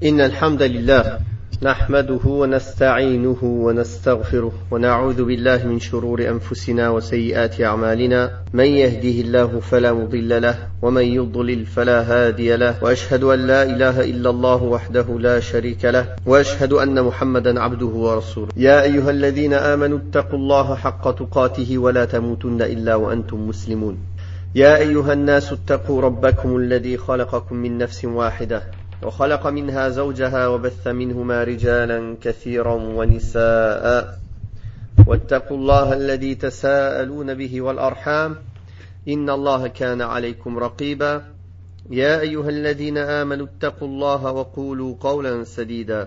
إن الحمد لله نحمده ونستعينه ونستغفره ونعوذ بالله من شرور أنفسنا وسيئات أعمالنا من يهده الله فلا مضل له ومن يضلل فلا هادي له وأشهد أن لا إله إلا الله وحده لا شريك له وأشهد أن محمدا عبده ورسوله يا أيها الذين آمنوا اتقوا الله حق تقاته ولا تموتن إلا وأنتم مسلمون يا أيها الناس اتقوا ربكم الذي خلقكم من نفس واحدة وخلق منها زوجها وبث منهما رجالا كثيرا ونساء واتقوا الله الذي تساءلون به والأرحام إن الله كان عليكم رقيبا يا أيها الذين آمنوا اتقوا الله وقولوا قولا سديدا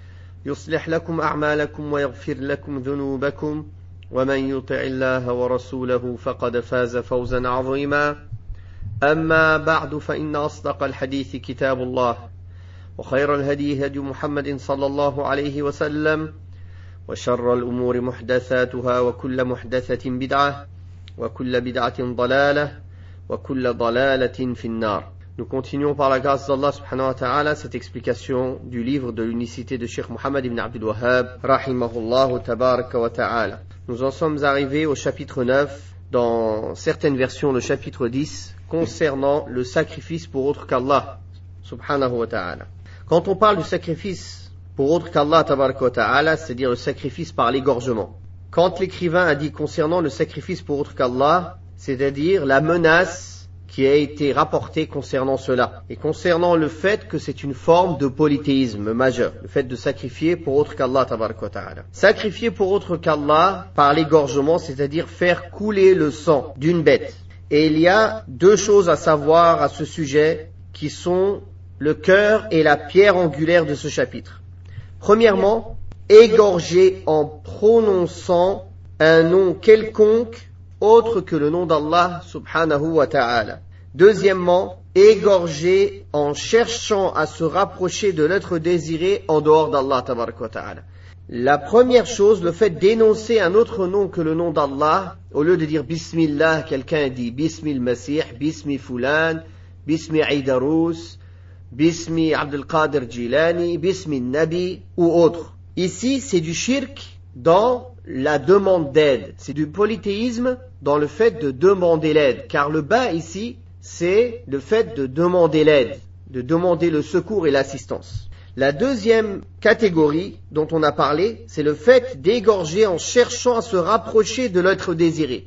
يصلح لكم أعمالكم ويغفر لكم ذنوبكم ومن يطع الله ورسوله فقد فاز فوزا عظيما أما بعد فإن أصدق الحديث كتاب الله وخير الهدي هدي محمد صلى الله عليه وسلم وشر الأمور محدثاتها وكل محدثة بدعة وكل بدعة ضلالة وكل ضلالة في النار. Nous continuons par la grâce d'Allah subhanahu wa ta'ala cette explication du livre de l'unicité de Cheikh Mohammed ibn Abdul Wahhab rahimahullah tabaraka wa ta'ala. Nous en sommes arrivés au chapitre 9, dans certaines versions le chapitre 10, concernant le sacrifice pour autre qu'Allah subhanahu wa ta'ala. Quand on parle du sacrifice pour autre qu'Allah tabaraka wa ta'ala, c'est-à-dire le sacrifice par l'égorgement. Quand l'écrivain a dit concernant le sacrifice pour autre qu'Allah, c'est-à-dire la menace qui a été rapportée concernant cela, et concernant le fait que c'est une forme de polythéisme majeur, le fait de sacrifier pour autre qu'Allah tabaraka wa ta'ala. Sacrifier pour autre qu'Allah par l'égorgement, c'est-à-dire faire couler le sang d'une bête. Et il y a deux choses à savoir à ce sujet qui sont le cœur et la pierre angulaire de ce chapitre. Premièrement, égorger en prononçant un nom quelconque autre que le nom d'Allah subhanahu wa ta'ala. Deuxièmement, égorger en cherchant à se rapprocher de l'être désiré en dehors d'Allah tabaraka wa ta'ala. La première chose, le fait d'énoncer un autre nom que le nom d'Allah, au lieu de dire Bismillah, quelqu'un dit Bismil Masih, Bismi Fulan, Bismi Aidarous, Bismi Abdul Qadir Jilani, Bismi Nabi ou autre. Ici, c'est du shirk dans la demande d'aide. C'est du polythéisme dans le fait de demander l'aide. Car le bas ici, c'est le fait de demander l'aide, de demander le secours et l'assistance. La deuxième catégorie dont on a parlé, c'est le fait d'égorger en cherchant à se rapprocher de l'être désiré.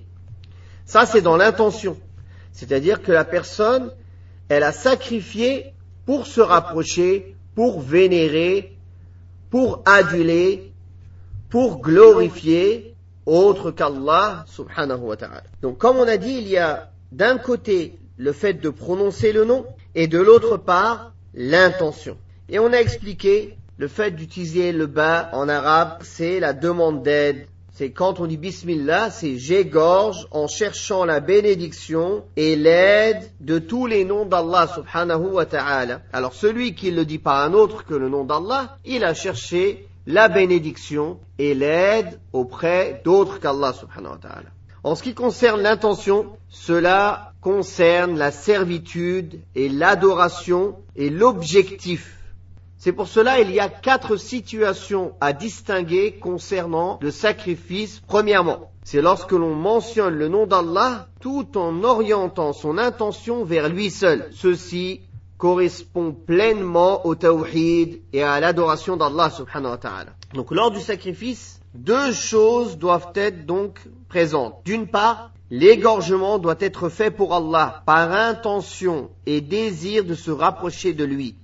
Ça, c'est dans l'intention. C'est-à-dire que la personne, elle a sacrifié pour se rapprocher, pour vénérer, pour aduler, pour glorifier autre qu'Allah subhanahu wa ta'ala. Donc comme on a dit, il y a d'un côté le fait de prononcer le nom et de l'autre part l'intention. Et on a expliqué le fait d'utiliser le ba en arabe, c'est la demande d'aide. C'est quand on dit Bismillah, c'est j'égorge en cherchant la bénédiction et l'aide de tous les noms d'Allah subhanahu wa ta'ala. Alors celui qui le dit par un autre que le nom d'Allah, il a cherché la bénédiction et l'aide auprès d'autres qu'Allah subhanahu wa ta'ala. En ce qui concerne l'intention, cela concerne la servitude et l'adoration et l'objectif. C'est pour cela qu'il y a 4 situations à distinguer concernant le sacrifice. Premièrement, c'est lorsque l'on mentionne le nom d'Allah tout en orientant son intention vers lui seul. Ceci correspond pleinement au tawhid et à l'adoration d'Allah subhanahu wa ta'ala. Donc lors du sacrifice, 2 choses doivent être donc présentes. D'une part, l'égorgement doit être fait pour Allah par intention et désir de se rapprocher de lui.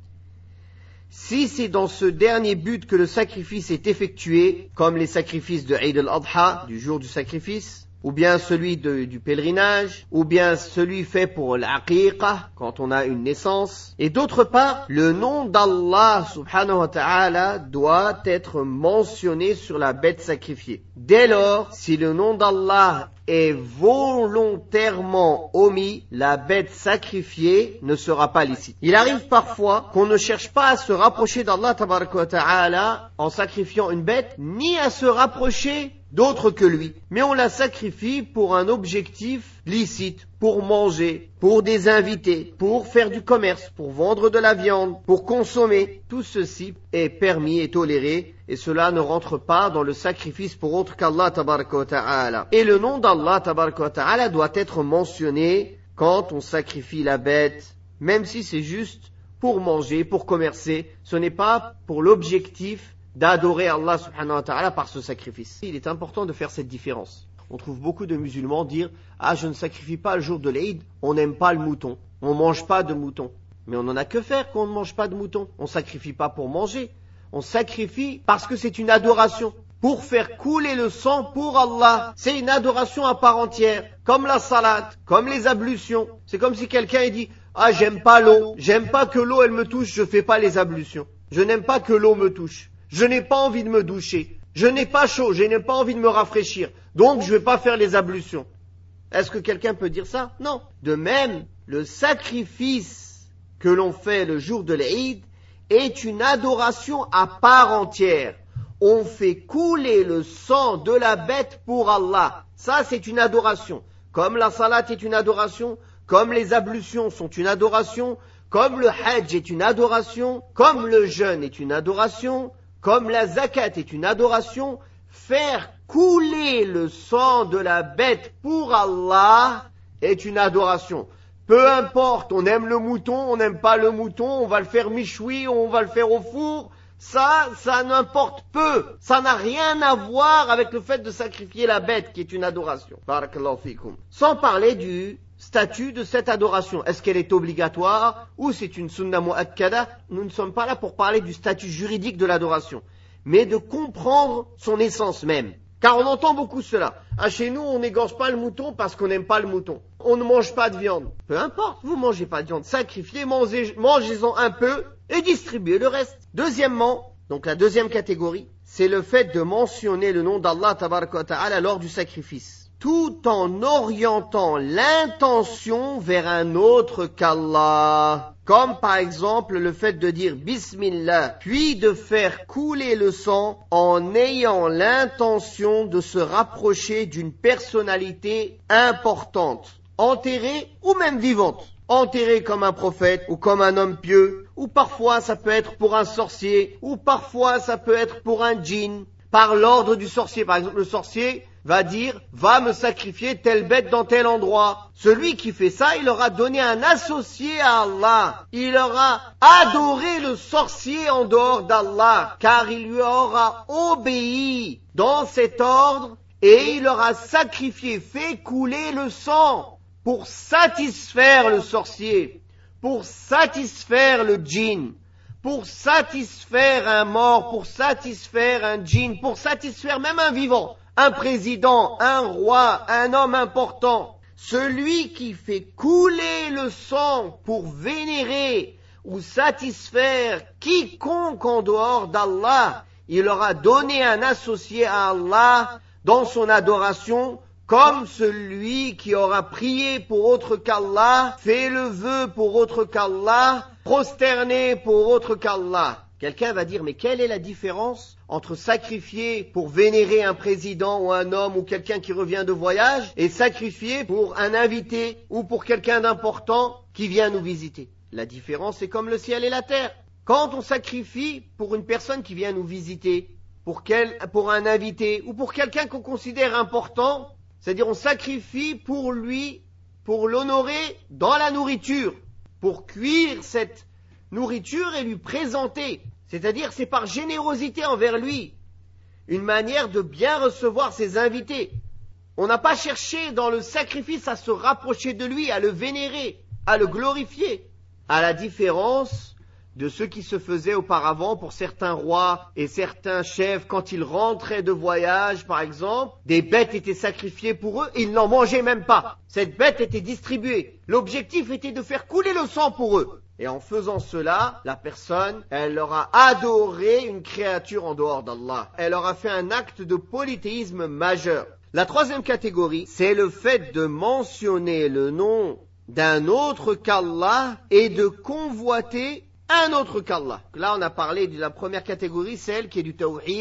Si c'est dans ce dernier but que le sacrifice est effectué, comme les sacrifices de Eid al-Adha, du jour du sacrifice, ou bien celui du pèlerinage, ou bien celui fait pour l'aqiqah, quand on a une naissance. Et d'autre part, le nom d'Allah subhanahu wa ta'ala doit être mentionné sur la bête sacrifiée. Dès lors, si le nom d'Allah est volontairement omis, la bête sacrifiée ne sera pas licite. Il arrive parfois qu'on ne cherche pas à se rapprocher d'Allah tabaraka wa ta'ala en sacrifiant une bête, ni à se rapprocher d'autre que lui, mais on la sacrifie pour un objectif licite, pour manger, pour des invités, pour faire du commerce, pour vendre de la viande, pour consommer. Tout ceci est permis et toléré, et cela ne rentre pas dans le sacrifice pour autre qu'Allah tabaraka wa ta'ala. Et le nom d'Allah tabaraka wa ta'ala doit être mentionné quand on sacrifie la bête, même si c'est juste pour manger, pour commercer. Ce n'est pas pour l'objectif d'adorer Allah subhanahu wa ta'ala par ce sacrifice. Il est important de faire cette différence. On trouve beaucoup de musulmans dire « Ah, je ne sacrifie pas le jour de l'Eid, on n'aime pas le mouton, on ne mange pas de mouton. » Mais on n'en a que faire qu'on ne mange pas de mouton. On ne sacrifie pas pour manger, on sacrifie parce que c'est une adoration, pour faire couler le sang pour Allah. C'est une adoration à part entière, comme la salade, comme les ablutions. C'est comme si quelqu'un dit « Ah, j'aime pas l'eau, j'aime pas que l'eau elle me touche, je fais pas les ablutions. Je n'aime pas que l'eau me touche. Je n'ai pas envie de me doucher. Je n'ai pas chaud, je n'ai pas envie de me rafraîchir. Donc je ne vais pas faire les ablutions. » Est-ce que quelqu'un peut dire ça? Non. De même, le sacrifice que l'on fait le jour de l'Eid est une adoration à part entière. On fait couler le sang de la bête pour Allah. Ça, c'est une adoration. Comme la salat est une adoration, comme les ablutions sont une adoration, comme le hajj est une adoration, comme le jeûne est une adoration, comme la zakat est une adoration, faire couler le sang de la bête pour Allah est une adoration. Peu importe, on aime le mouton, on n'aime pas le mouton, on va le faire michoui, on va le faire au four, ça n'importe peu. Ça n'a rien à voir avec le fait de sacrifier la bête qui est une adoration. Barakallahu fikum. Sans parler du statut de cette adoration. Est-ce qu'elle est obligatoire ou c'est une sunna mu'akkada? Nous ne sommes pas là pour parler du statut juridique de l'adoration, mais de comprendre son essence même. Car on entend beaucoup cela. Ah, chez nous, on n'égorge pas le mouton parce qu'on n'aime pas le mouton. On ne mange pas de viande. Peu importe, vous mangez pas de viande. Sacrifiez, mangez-en un peu et distribuez le reste. Deuxièmement, donc la deuxième catégorie, c'est le fait de mentionner le nom d'Allah tabaraka wa ta'ala lors du sacrifice, tout en orientant l'intention vers un autre qu'Allah. Comme par exemple le fait de dire Bismillah, puis de faire couler le sang en ayant l'intention de se rapprocher d'une personnalité importante, enterrée ou même vivante. Enterré comme un prophète ou comme un homme pieux, ou parfois ça peut être pour un sorcier, ou parfois ça peut être pour un djinn, par l'ordre du sorcier. Par exemple, le sorcier va dire « Va me sacrifier telle bête dans tel endroit ». Celui qui fait ça, il aura donné un associé à Allah. Il aura adoré le sorcier en dehors d'Allah, car il lui aura obéi dans cet ordre et il aura sacrifié, fait couler le sang pour satisfaire le sorcier, pour satisfaire le djinn, pour satisfaire un mort, pour satisfaire un djinn, pour satisfaire même un vivant, un président, un roi, un homme important. Celui qui fait couler le sang pour vénérer ou satisfaire quiconque en dehors d'Allah, il aura donné un associé à Allah dans son adoration, comme celui qui aura prié pour autre qu'Allah, fait le vœu pour autre qu'Allah, prosterné pour autre qu'Allah. Quelqu'un va dire, mais quelle est la différence entre sacrifier pour vénérer un président ou un homme ou quelqu'un qui revient de voyage et sacrifier pour un invité ou pour quelqu'un d'important qui vient nous visiter? La différence est comme le ciel et la terre. Quand on sacrifie pour une personne qui vient nous visiter, pour un invité ou pour quelqu'un qu'on considère important, c'est-à-dire on sacrifie pour lui, pour l'honorer dans la nourriture, pour cuire cette nourriture et lui présenter. C'est-à-dire c'est par générosité envers lui, une manière de bien recevoir ses invités. On n'a pas cherché dans le sacrifice à se rapprocher de lui, à le vénérer, à le glorifier. À la différence de ce qui se faisait auparavant pour certains rois et certains chefs, quand ils rentraient de voyage, par exemple, des bêtes étaient sacrifiées pour eux, ils n'en mangeaient même pas. Cette bête était distribuée. L'objectif était de faire couler le sang pour eux. Et en faisant cela, la personne, elle aura adoré une créature en dehors d'Allah. Elle aura fait un acte de polythéisme majeur. La troisième catégorie, c'est le fait de mentionner le nom d'un autre qu'Allah et de convoiter un autre qu'Allah. Là, on a parlé de la première catégorie, celle qui est du tawhid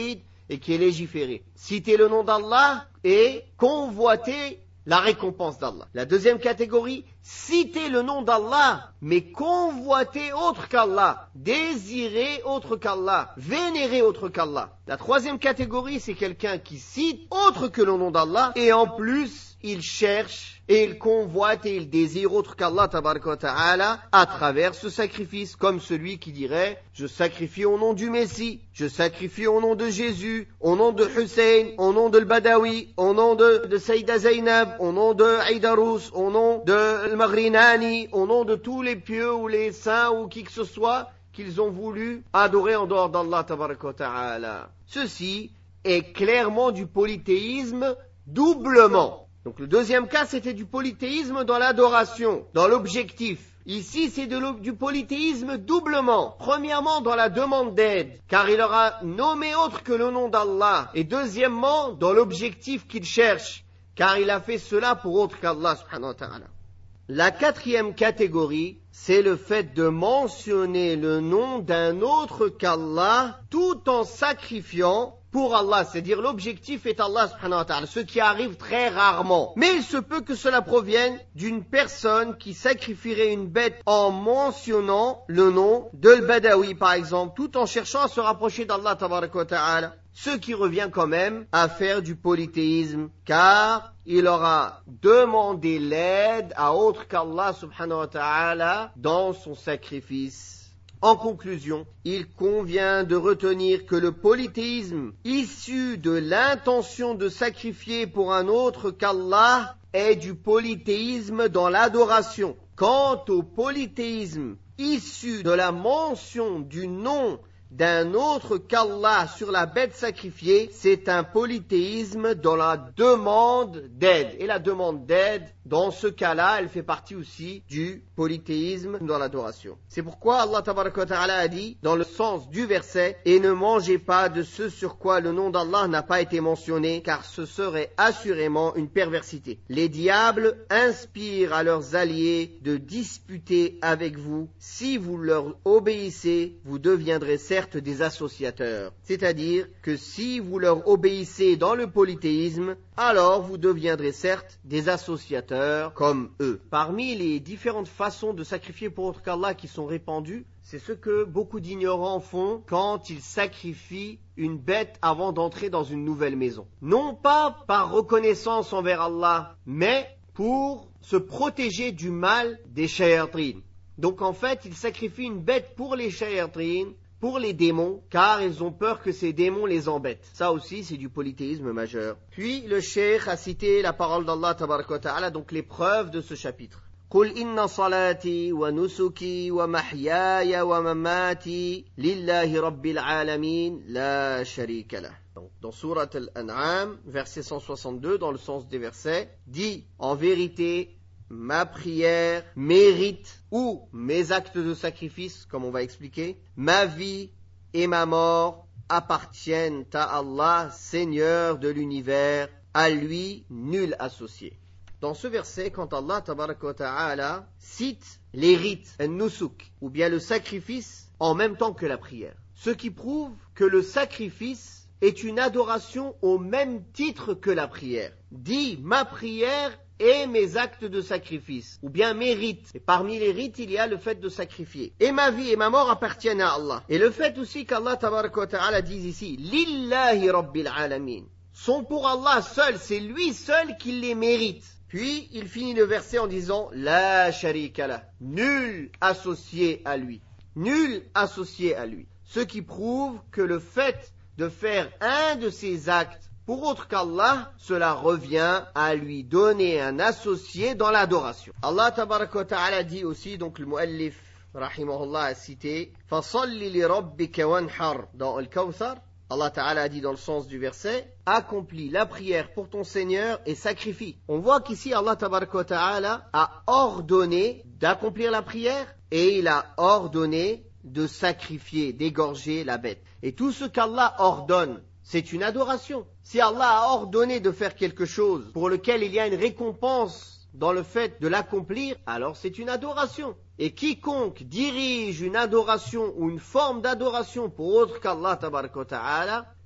et qui est légiféré. Citer le nom d'Allah et convoiter la récompense d'Allah. La deuxième catégorie, citer le nom d'Allah, mais convoiter autre qu'Allah, désirer autre qu'Allah, vénérer autre qu'Allah. La troisième catégorie, c'est quelqu'un qui cite autre que le nom d'Allah, et en plus, il cherche et il convoite et il désire autre qu'Allah tabaraka wa ta'ala à travers ce sacrifice, comme celui qui dirait « Je sacrifie au nom du Messie, je sacrifie au nom de Jésus, au nom de Hussein, au nom de Badawi, au nom de Saïda Zainab, au nom de Aïdarous, au nom de Maghrinani, au nom de tous les pieux ou les saints ou qui que ce soit qu'ils ont voulu adorer en dehors d'Allah tabaraka wa ta'ala. » Ceci est clairement du polythéisme doublement. Donc le deuxième cas, c'était du polythéisme dans l'adoration, dans l'objectif. Ici, c'est du polythéisme doublement. Premièrement, dans la demande d'aide, car il aura nommé autre que le nom d'Allah. Et deuxièmement, dans l'objectif qu'il cherche, car il a fait cela pour autre qu'Allah subhanahu wa ta'ala. La quatrième catégorie, c'est le fait de mentionner le nom d'un autre qu'Allah tout en sacrifiant pour Allah, c'est-à-dire l'objectif est Allah subhanahu wa ta'ala, ce qui arrive très rarement. Mais il se peut que cela provienne d'une personne qui sacrifierait une bête en mentionnant le nom de l'Badawi par exemple, tout en cherchant à se rapprocher d'Allah tabaraka wa ta'ala. Ce qui revient quand même à faire du polythéisme, car il aura demandé l'aide à autre qu'Allah subhanahu wa ta'ala dans son sacrifice. En conclusion, il convient de retenir que le polythéisme issu de l'intention de sacrifier pour un autre qu'Allah est du polythéisme dans l'adoration. Quant au polythéisme issu de la mention du nom d'un autre qu'Allah sur la bête sacrifiée, c'est un polythéisme dans la demande d'aide. Et la demande d'aide, dans ce cas-là, elle fait partie aussi du polythéisme dans l'adoration. C'est pourquoi Allah tabaraka wa ta'ala a dit, dans le sens du verset, « Et ne mangez pas de ce sur quoi le nom d'Allah n'a pas été mentionné, car ce serait assurément une perversité. Les diables inspirent à leurs alliés de disputer avec vous. Si vous leur obéissez, vous deviendrez certes des associateurs. » C'est-à-dire que si vous leur obéissez dans le polythéisme, alors vous deviendrez certes des associateurs comme eux. Parmi les différentes façons de sacrifier pour autre qu'Allah qui sont répandues, c'est ce que beaucoup d'ignorants font quand ils sacrifient une bête avant d'entrer dans une nouvelle maison. Non pas par reconnaissance envers Allah, mais pour se protéger du mal des shayatin. Donc en fait, ils sacrifient une bête pour les shayatin, pour les démons, car ils ont peur que ces démons les embêtent. Ça aussi, c'est du polythéisme majeur. Puis, le cheikh a cité la parole d'Allah tabaraka wa ta'ala, donc les preuves de ce chapitre. قُلْ إِنَّ صَلَاتِي وَنُسُكِي وَمَحْيَايَ وَمَمَاتِي لِلَّهِ رَبِّ الْعَالَمِينَ لَا شَرِيكَ لَهُ. Dans Surat Al-An'am, verset 162, dans le sens des versets, dit « En vérité, ma prière, mes rites ou mes actes de sacrifice, comme on va expliquer, ma vie et ma mort appartiennent à Allah, Seigneur de l'univers, à lui nul associé. » Dans ce verset, quand Allah tabaraka wa ta'ala cite les rites, al-nusuk, ou bien le sacrifice, en même temps que la prière, ce qui prouve que le sacrifice est une adoration au même titre que la prière. Dit ma prière et mes actes de sacrifice, ou bien mes rites. Et parmi les rites, il y a le fait de sacrifier. Et ma vie et ma mort appartiennent à Allah. Et le fait aussi qu'Allah tabaraka wa ta'ala dise ici, Lillahi Rabbil Alamin, sont pour Allah seul, c'est lui seul qui les mérite. Puis, il finit le verset en disant, La sharika lah, nul associé à lui. Nul associé à lui. Ce qui prouve que le fait de faire un de ces actes pour autre qu'Allah, cela revient à lui donner un associé dans l'adoration. Allah tabaraka wa ta'ala dit aussi, donc le muallif rahimahullah a cité « Fasalli li rabbika wanhar » dans Al-Kawthar. Allah ta'ala a dit dans le sens du verset « Accomplis la prière pour ton Seigneur et sacrifie ». On voit qu'ici Allah tabaraka wa ta'ala a ordonné d'accomplir la prière et il a ordonné de sacrifier, d'égorger la bête. Et tout ce qu'Allah ordonne, c'est une adoration. Si Allah a ordonné de faire quelque chose pour lequel il y a une récompense dans le fait de l'accomplir, alors c'est une adoration. Et quiconque dirige une adoration ou une forme d'adoration pour autre qu'Allah tabaraka wa ta'ala,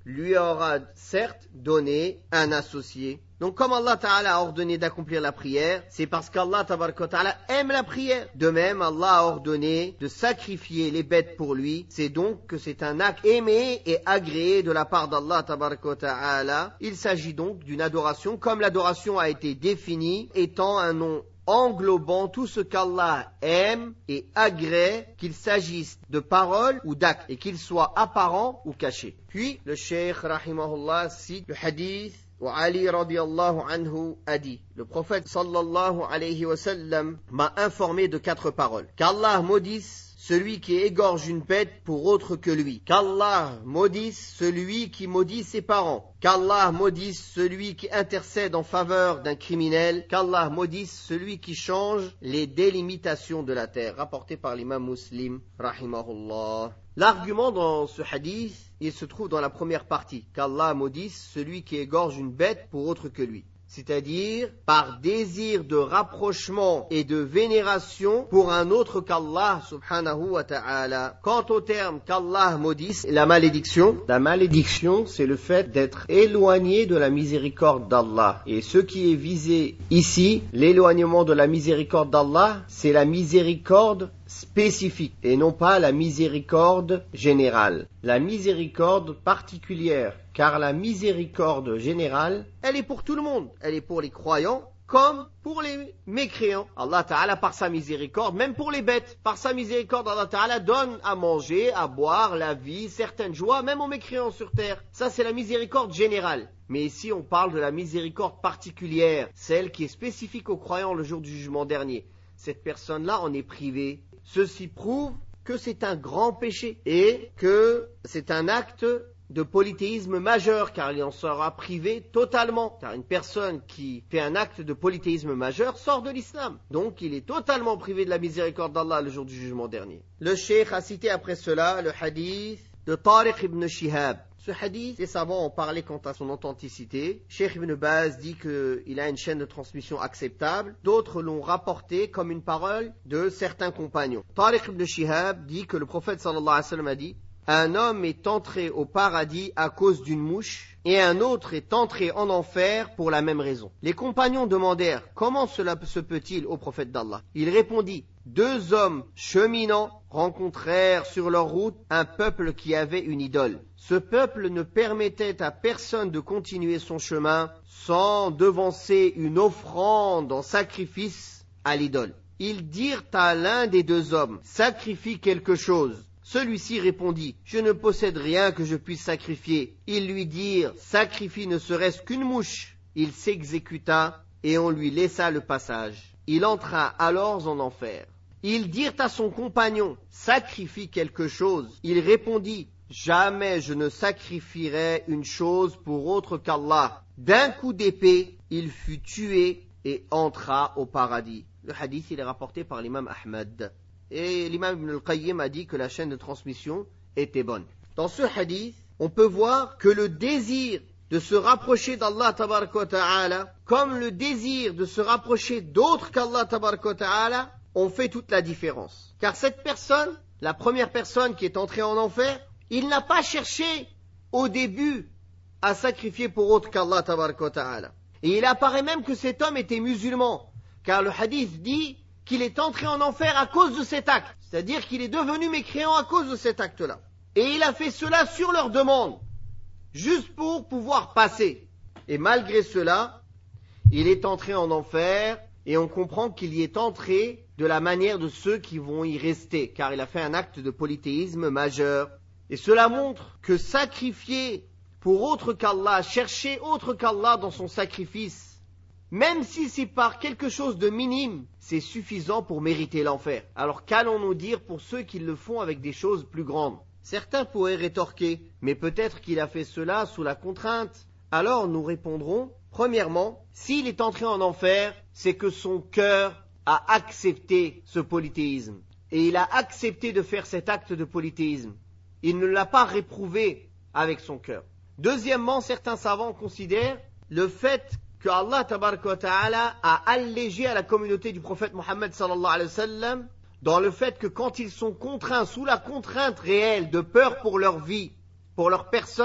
lui aura certes donné un associé. Donc comme Allah Ta'ala a ordonné d'accomplir la prière, c'est parce qu'Allah Ta'ala aime la prière. De même, Allah a ordonné de sacrifier les bêtes pour lui. C'est donc que c'est un acte aimé et agréé de la part d'Allah Ta'ala. Il s'agit donc d'une adoration, comme l'adoration a été définie, étant un nom englobant tout ce qu'Allah aime et agrée, qu'il s'agisse de paroles ou d'actes, et qu'il soit apparent ou caché. Puis, le cheikh, rahimahullah, cite le hadith où Ali radiallahu anhu a dit, le prophète sallallahu alayhi wa sallam m'a informé de 4 paroles. Qu'Allah maudisse celui qui égorge une bête pour autre que lui. Qu'Allah maudisse celui qui maudit ses parents. Qu'Allah maudisse celui qui intercède en faveur d'un criminel. Qu'Allah maudisse celui qui change les délimitations de la terre. Rapporté par l'imam Muslim, rahimahullah. L'argument dans ce hadith, il se trouve dans la première partie. Qu'Allah maudisse celui qui égorge une bête pour autre que lui. C'est-à-dire par désir de rapprochement et de vénération pour un autre qu'Allah subhanahu wa ta'ala. Quant au terme qu'Allah maudisse, la malédiction, c'est le fait d'être éloigné de la miséricorde d'Allah. Et ce qui est visé ici, l'éloignement de la miséricorde d'Allah, c'est la miséricorde spécifique et non pas la miséricorde générale. La miséricorde particulière, car la miséricorde générale, elle est pour tout le monde. Elle est pour les croyants comme pour les mécréants. Allah Ta'ala, par sa miséricorde, même pour les bêtes, par sa miséricorde, Allah Ta'ala donne à manger, à boire, la vie, certaines joies, même aux mécréants sur terre. Ça, c'est la miséricorde générale. Mais ici, on parle de la miséricorde particulière, celle qui est spécifique aux croyants le jour du jugement dernier. Cette personne-là en est privée. Ceci prouve que c'est un grand péché et que c'est un acte de polythéisme majeur, car il en sera privé totalement. Car une personne qui fait un acte de polythéisme majeur sort de l'islam. Donc il est totalement privé de la miséricorde d'Allah le jour du jugement dernier. Le cheikh a cité après cela le hadith de Tariq ibn Shihab. Ce hadith, les savants ont parlé quant à son authenticité. Cheikh Ibn Baz dit qu'il a une chaîne de transmission acceptable. D'autres l'ont rapporté comme une parole de certains compagnons. Tariq ibn Shihab dit que le prophète sallallahu alayhi wa sallam a dit: un homme est entré au paradis à cause d'une mouche et un autre est entré en enfer pour la même raison. Les compagnons demandèrent: comment cela se peut-il au prophète d'Allah? Il répondit: 2 hommes cheminants rencontrèrent sur leur route un peuple qui avait une idole. Ce peuple ne permettait à personne de continuer son chemin sans devancer une offrande en sacrifice à l'idole. Ils dirent à l'un des 2 hommes: sacrifie quelque chose. Celui-ci répondit: je ne possède rien que je puisse sacrifier. Ils lui dirent: sacrifie ne serait-ce qu'une mouche. Il s'exécuta et on lui laissa le passage. Il entra alors en enfer. Ils dirent à son compagnon: sacrifie quelque chose. Il répondit: jamais je ne sacrifierai une chose pour autre qu'Allah. D'un coup d'épée, il fut tué et entra au paradis. Le hadith, il est rapporté par l'imam Ahmad. Et l'imam Ibn al-Qayyim a dit que la chaîne de transmission était bonne. Dans ce hadith, on peut voir que le désir de se rapprocher d'Allah tabaraka wa ta'ala, comme le désir de se rapprocher d'autres qu'Allah tabaraka wa ta'ala, ont fait toute la différence. Car cette personne, la première personne qui est entrée en enfer, il n'a pas cherché au début à sacrifier pour autre qu'Allah tabaraka wa ta'ala. Et il apparaît même que cet homme était musulman, car le hadith dit qu'il est entré en enfer à cause de cet acte. C'est-à-dire qu'il est devenu mécréant à cause de cet acte-là. Et il a fait cela sur leur demande, juste pour pouvoir passer. Et malgré cela, il est entré en enfer, et on comprend qu'il y est entré de la manière de ceux qui vont y rester, car il a fait un acte de polythéisme majeur. Et cela montre que sacrifier pour autre qu'Allah, chercher autre qu'Allah dans son sacrifice, même si c'est par quelque chose de minime, c'est suffisant pour mériter l'enfer. Alors qu'allons-nous dire pour ceux qui le font avec des choses plus grandes? Certains pourraient rétorquer: mais peut-être qu'il a fait cela sous la contrainte. Alors nous répondrons: premièrement, s'il est entré en enfer, c'est que son cœur a accepté ce polythéisme. Et il a accepté de faire cet acte de polythéisme. Il ne l'a pas réprouvé avec son cœur. Deuxièmement, certains savants considèrent le fait que Allah tabaraka wa ta'ala a allégé à la communauté du prophète Mohammed sallallahu alayhi wa sallam dans le fait que quand ils sont contraints, sous la contrainte réelle de peur pour leur vie, pour leur personne,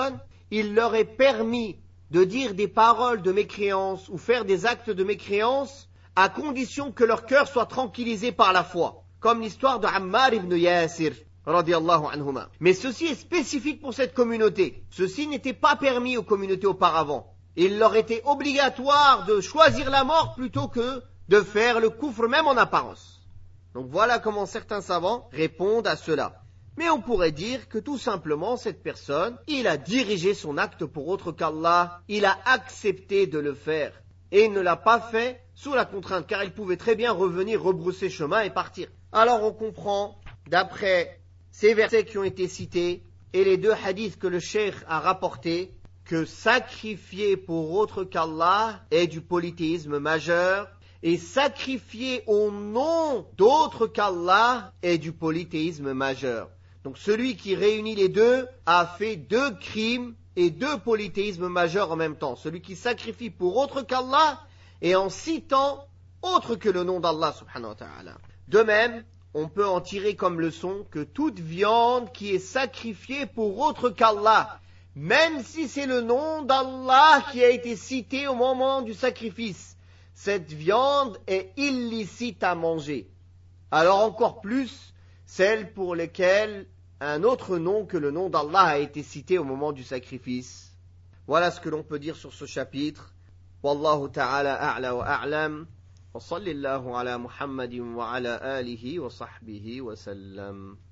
il leur est permis de dire des paroles de mécréance ou faire des actes de mécréance à condition que leur cœur soit tranquillisé par la foi. Comme l'histoire de Ammar ibn Yasir, radiyallahu anhuma. Mais ceci est spécifique pour cette communauté. Ceci n'était pas permis aux communautés auparavant. Il leur était obligatoire de choisir la mort plutôt que de faire le koufr même en apparence. Donc voilà comment certains savants répondent à cela. Mais on pourrait dire que tout simplement cette personne, il a dirigé son acte pour autre qu'Allah, il a accepté de le faire et il ne l'a pas fait sous la contrainte car il pouvait très bien revenir, rebrousser chemin et partir. Alors on comprend, d'après ces versets qui ont été cités et les deux hadiths que le cheikh a rapportés, que sacrifier pour autre qu'Allah est du polythéisme majeur et sacrifier au nom d'autre qu'Allah est du polythéisme majeur. Donc celui qui réunit les deux a fait deux crimes et deux polythéismes majeurs en même temps. Celui qui sacrifie pour autre qu'Allah et en citant autre que le nom d'Allah subhanahu wa ta'ala. De même, on peut en tirer comme leçon que toute viande qui est sacrifiée pour autre qu'Allah, même si c'est le nom d'Allah qui a été cité au moment du sacrifice, cette viande est illicite à manger. Alors encore plus, celle pour lesquelles un autre nom que le nom d'Allah a été cité au moment du sacrifice. Voilà ce que l'on peut dire sur ce chapitre. Wallahu ta'ala a'la wa a'lam. Wa sallallahu ala Muhammadin wa ala alihi wa sahbihi wa sallam.